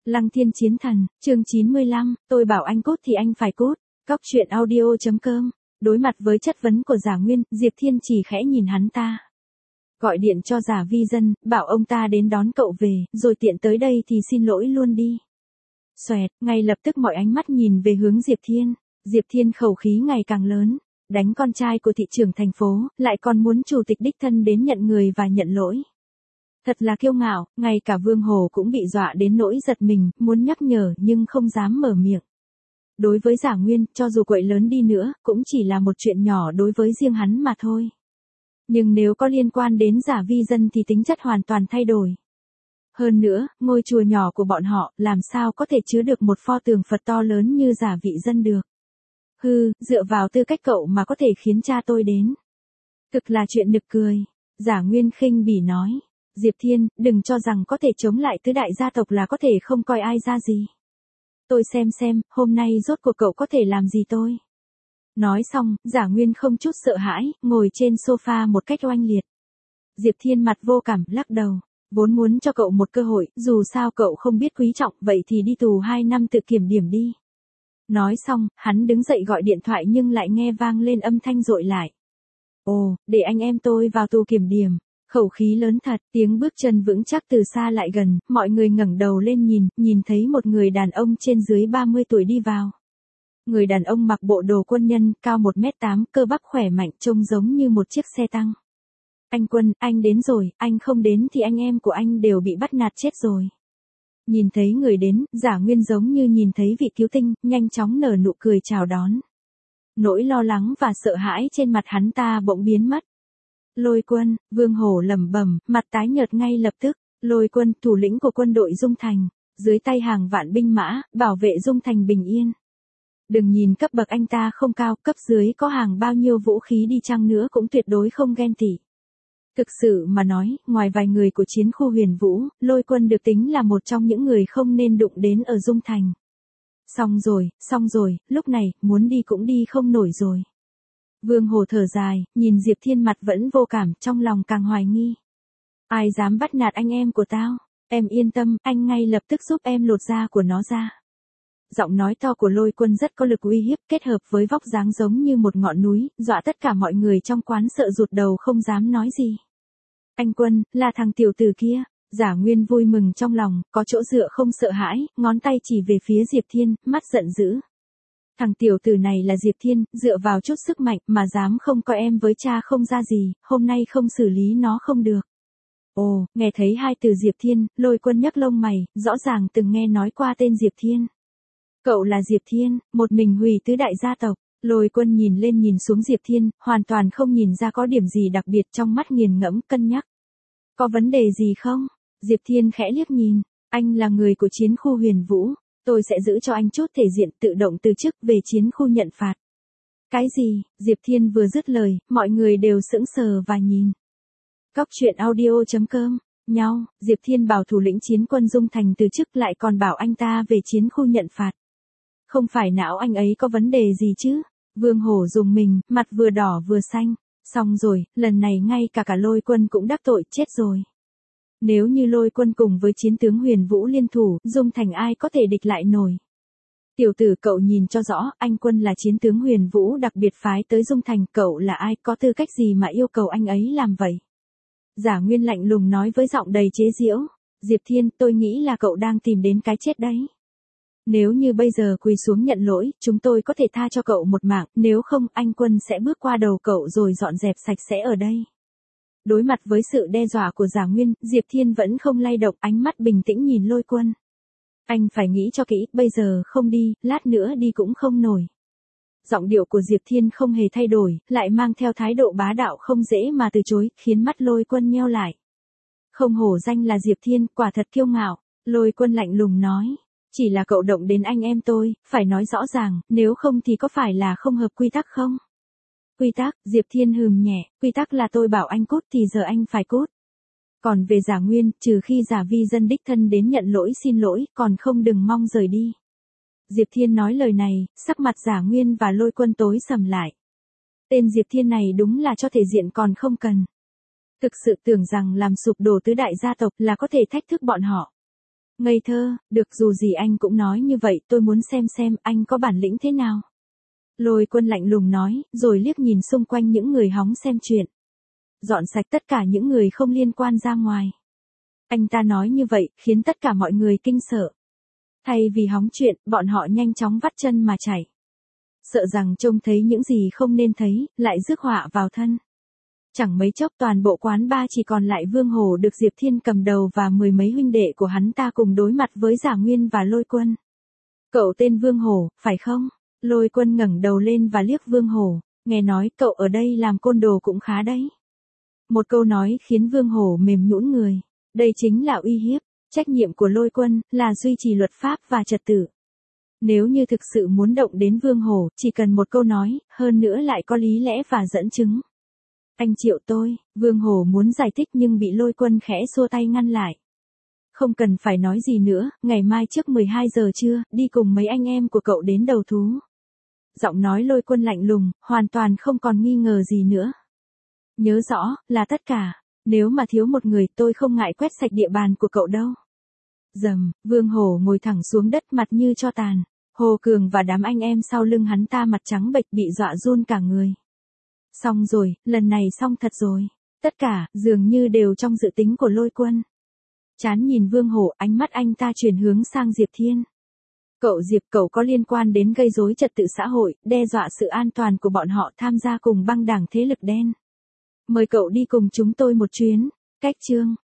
Lăng Thiên Chiến Thần, chương 95, tôi bảo anh cút thì anh phải cút. Cóc truyện audio.com. Đối mặt với chất vấn của Giả Nguyên, Diệp Thiên chỉ khẽ nhìn hắn ta. Gọi điện cho Giả Vi Dân, bảo ông ta đến đón cậu về, rồi tiện tới đây thì xin lỗi luôn đi. Xoẹt, ngay lập tức mọi ánh mắt nhìn về hướng Diệp Thiên. Diệp Thiên khẩu khí ngày càng lớn. Đánh con trai của thị trưởng thành phố, lại còn muốn chủ tịch đích thân đến nhận người và nhận lỗi. Thật là kiêu ngạo, ngay cả Vương Hồ cũng bị dọa đến nỗi giật mình, muốn nhắc nhở nhưng không dám mở miệng. Đối với Giả Nguyên, cho dù quậy lớn đi nữa, cũng chỉ là một chuyện nhỏ đối với riêng hắn mà thôi. Nhưng nếu có liên quan đến Giả Vi Dân thì tính chất hoàn toàn thay đổi. Hơn nữa, ngôi chùa nhỏ của bọn họ, làm sao có thể chứa được một pho tượng Phật to lớn như Giả Vi Dân được. Hừ, dựa vào tư cách cậu mà có thể khiến cha tôi đến. Thực là chuyện nực cười. Giả Nguyên khinh bỉ nói. Diệp Thiên, đừng cho rằng có thể chống lại tứ đại gia tộc là có thể không coi ai ra gì. Tôi xem, hôm nay rốt cuộc cậu có thể làm gì tôi. Nói xong, Giả Nguyên không chút sợ hãi, ngồi trên sofa một cách oanh liệt. Diệp Thiên mặt vô cảm, lắc đầu. Vốn muốn cho cậu một cơ hội, dù sao cậu không biết quý trọng, vậy thì đi tù 2 năm tự kiểm điểm đi. Nói xong, hắn đứng dậy gọi điện thoại nhưng lại nghe vang lên âm thanh dội lại. Ồ, để anh em tôi vào tù kiểm điểm. Khẩu khí lớn thật, tiếng bước chân vững chắc từ xa lại gần, mọi người ngẩng đầu lên nhìn thấy một người đàn ông trên dưới 30 tuổi đi vào. Người đàn ông mặc bộ đồ quân nhân, cao 1m8, cơ bắp khỏe mạnh, trông giống như một chiếc xe tăng. Anh Quân, anh đến rồi, anh không đến thì anh em của anh đều bị bắt nạt chết rồi. Nhìn thấy người đến, Giả Nguyên giống như nhìn thấy vị cứu tinh, nhanh chóng nở nụ cười chào đón. Nỗi lo lắng và sợ hãi trên mặt hắn ta bỗng biến mất. Lôi Quân, Vương Hổ lẩm bẩm, mặt tái nhợt ngay lập tức. Lôi Quân, thủ lĩnh của quân đội Dung Thành, dưới tay hàng vạn binh mã, bảo vệ Dung Thành bình yên. Đừng nhìn cấp bậc anh ta không cao, cấp dưới có hàng bao nhiêu vũ khí đi chăng nữa cũng tuyệt đối không ghen tị. Thực sự mà nói, ngoài vài người của chiến khu Huyền Vũ, Lôi Quân được tính là một trong những người không nên đụng đến ở Dung Thành. Xong rồi, lúc này, muốn đi cũng đi không nổi rồi. Vương Hồ thở dài, nhìn Diệp Thiên mặt vẫn vô cảm, trong lòng càng hoài nghi. Ai dám bắt nạt anh em của tao? Em yên tâm, anh ngay lập tức giúp em lột da của nó ra. Giọng nói to của Lôi Quân rất có lực uy hiếp, kết hợp với vóc dáng giống như một ngọn núi, dọa tất cả mọi người trong quán sợ rụt đầu không dám nói gì. Anh Quân, là thằng tiểu tử kia. Giả Nguyên vui mừng trong lòng, có chỗ dựa không sợ hãi, ngón tay chỉ về phía Diệp Thiên, mắt giận dữ. Thằng tiểu tử này là Diệp Thiên, dựa vào chút sức mạnh mà dám không coi em với cha không ra gì, hôm nay không xử lý nó không được. Ồ, nghe thấy hai từ Diệp Thiên, Lôi Quân nhấc lông mày, rõ ràng từng nghe nói qua tên Diệp Thiên. Cậu là Diệp Thiên, một mình hủy tứ đại gia tộc. Lôi Quân nhìn lên nhìn xuống Diệp Thiên, hoàn toàn không nhìn ra có điểm gì đặc biệt, trong mắt nghiền ngẫm cân nhắc. Có vấn đề gì không? Diệp Thiên khẽ liếc nhìn, anh là người của chiến khu Huyền Vũ. Tôi sẽ giữ cho anh chút thể diện, tự động từ chức về chiến khu nhận phạt. Cái gì? Diệp Thiên vừa dứt lời, mọi người đều sững sờ và nhìn. Cóc truyện audio.com. Nhau, Diệp Thiên bảo thủ lĩnh chiến quân Dung Thành từ chức, lại còn bảo anh ta về chiến khu nhận phạt. Không phải não anh ấy có vấn đề gì chứ? Vương Hổ rùng mình, mặt vừa đỏ vừa xanh. Xong rồi, lần này ngay cả Lôi Quân cũng đắc tội, chết rồi. Nếu như Lôi Quân cùng với chiến tướng Huyền Vũ liên thủ, Dung Thành ai có thể địch lại nổi. Tiểu tử, cậu nhìn cho rõ, anh Quân là chiến tướng Huyền Vũ đặc biệt phái tới Dung Thành, cậu là ai, có tư cách gì mà yêu cầu anh ấy làm vậy? Giả Nguyên lạnh lùng nói với giọng đầy chế giễu. Diệp Thiên, tôi nghĩ là cậu đang tìm đến cái chết đấy. Nếu như bây giờ quỳ xuống nhận lỗi, chúng tôi có thể tha cho cậu một mạng, nếu không, anh Quân sẽ bước qua đầu cậu rồi dọn dẹp sạch sẽ ở đây. Đối mặt với sự đe dọa của Giả Nguyên, Diệp Thiên vẫn không lay động, ánh mắt bình tĩnh nhìn Lôi Quân. Anh phải nghĩ cho kỹ, bây giờ không đi, lát nữa đi cũng không nổi. Giọng điệu của Diệp Thiên không hề thay đổi, lại mang theo thái độ bá đạo không dễ mà từ chối, khiến mắt Lôi Quân nheo lại. Không hổ danh là Diệp Thiên, quả thật kiêu ngạo. Lôi Quân lạnh lùng nói. Chỉ là cậu động đến anh em tôi, phải nói rõ ràng, nếu không thì có phải là không hợp quy tắc không? Quy tắc, Diệp Thiên hừm nhẹ, quy tắc là tôi bảo anh cút thì giờ anh phải cút. Còn về Giả Nguyên, trừ khi Giả Vi Dân đích thân đến nhận lỗi xin lỗi, còn không đừng mong rời đi. Diệp Thiên nói lời này, sắc mặt Giả Nguyên và Lôi Quân tối sầm lại. Tên Diệp Thiên này đúng là cho thể diện còn không cần. Thực sự tưởng rằng làm sụp đổ tứ đại gia tộc là có thể thách thức bọn họ. Ngây thơ, được dù gì anh cũng nói như vậy, tôi muốn xem anh có bản lĩnh thế nào. Lôi Quân lạnh lùng nói, rồi liếc nhìn xung quanh những người hóng xem chuyện. Dọn sạch tất cả những người không liên quan ra ngoài. Anh ta nói như vậy, khiến tất cả mọi người kinh sợ. Thay vì hóng chuyện, bọn họ nhanh chóng vắt chân mà chạy. Sợ rằng trông thấy những gì không nên thấy, lại rước họa vào thân. Chẳng mấy chốc toàn bộ quán bar chỉ còn lại Vương Hổ được Diệp Thiên cầm đầu và mười mấy huynh đệ của hắn ta cùng đối mặt với Giả Nguyên và Lôi Quân. Cậu tên Vương Hổ, phải không? Lôi Quân ngẩng đầu lên và liếc Vương Hổ, nghe nói cậu ở đây làm côn đồ cũng khá đấy. Một câu nói khiến Vương Hổ mềm nhũn người. Đây chính là uy hiếp. Trách nhiệm của Lôi Quân là duy trì luật pháp và trật tự. Nếu như thực sự muốn động đến Vương Hổ, chỉ cần một câu nói, hơn nữa lại có lý lẽ và dẫn chứng. Anh Triệu tôi, Vương Hổ muốn giải thích nhưng bị Lôi Quân khẽ xua tay ngăn lại. Không cần phải nói gì nữa, ngày mai trước 12 giờ trưa, đi cùng mấy anh em của cậu đến đầu thú. Giọng nói Lôi Quân lạnh lùng, hoàn toàn không còn nghi ngờ gì nữa. Nhớ rõ, là tất cả. Nếu mà thiếu một người tôi không ngại quét sạch địa bàn của cậu đâu. Dầm, Vương Hổ ngồi thẳng xuống đất mặt như tro tàn. Hồ Cường và đám anh em sau lưng hắn ta mặt trắng bệch bị dọa run cả người. Xong rồi, lần này xong thật rồi. Tất cả, dường như đều trong dự tính của Lôi Quân. Chán nhìn Vương Hổ, ánh mắt anh ta chuyển hướng sang Diệp Thiên. Cậu Diệp, cậu có liên quan đến gây rối trật tự xã hội, đe dọa sự an toàn của bọn họ tham gia cùng băng đảng thế lực đen. Mời cậu đi cùng chúng tôi một chuyến. Cách chương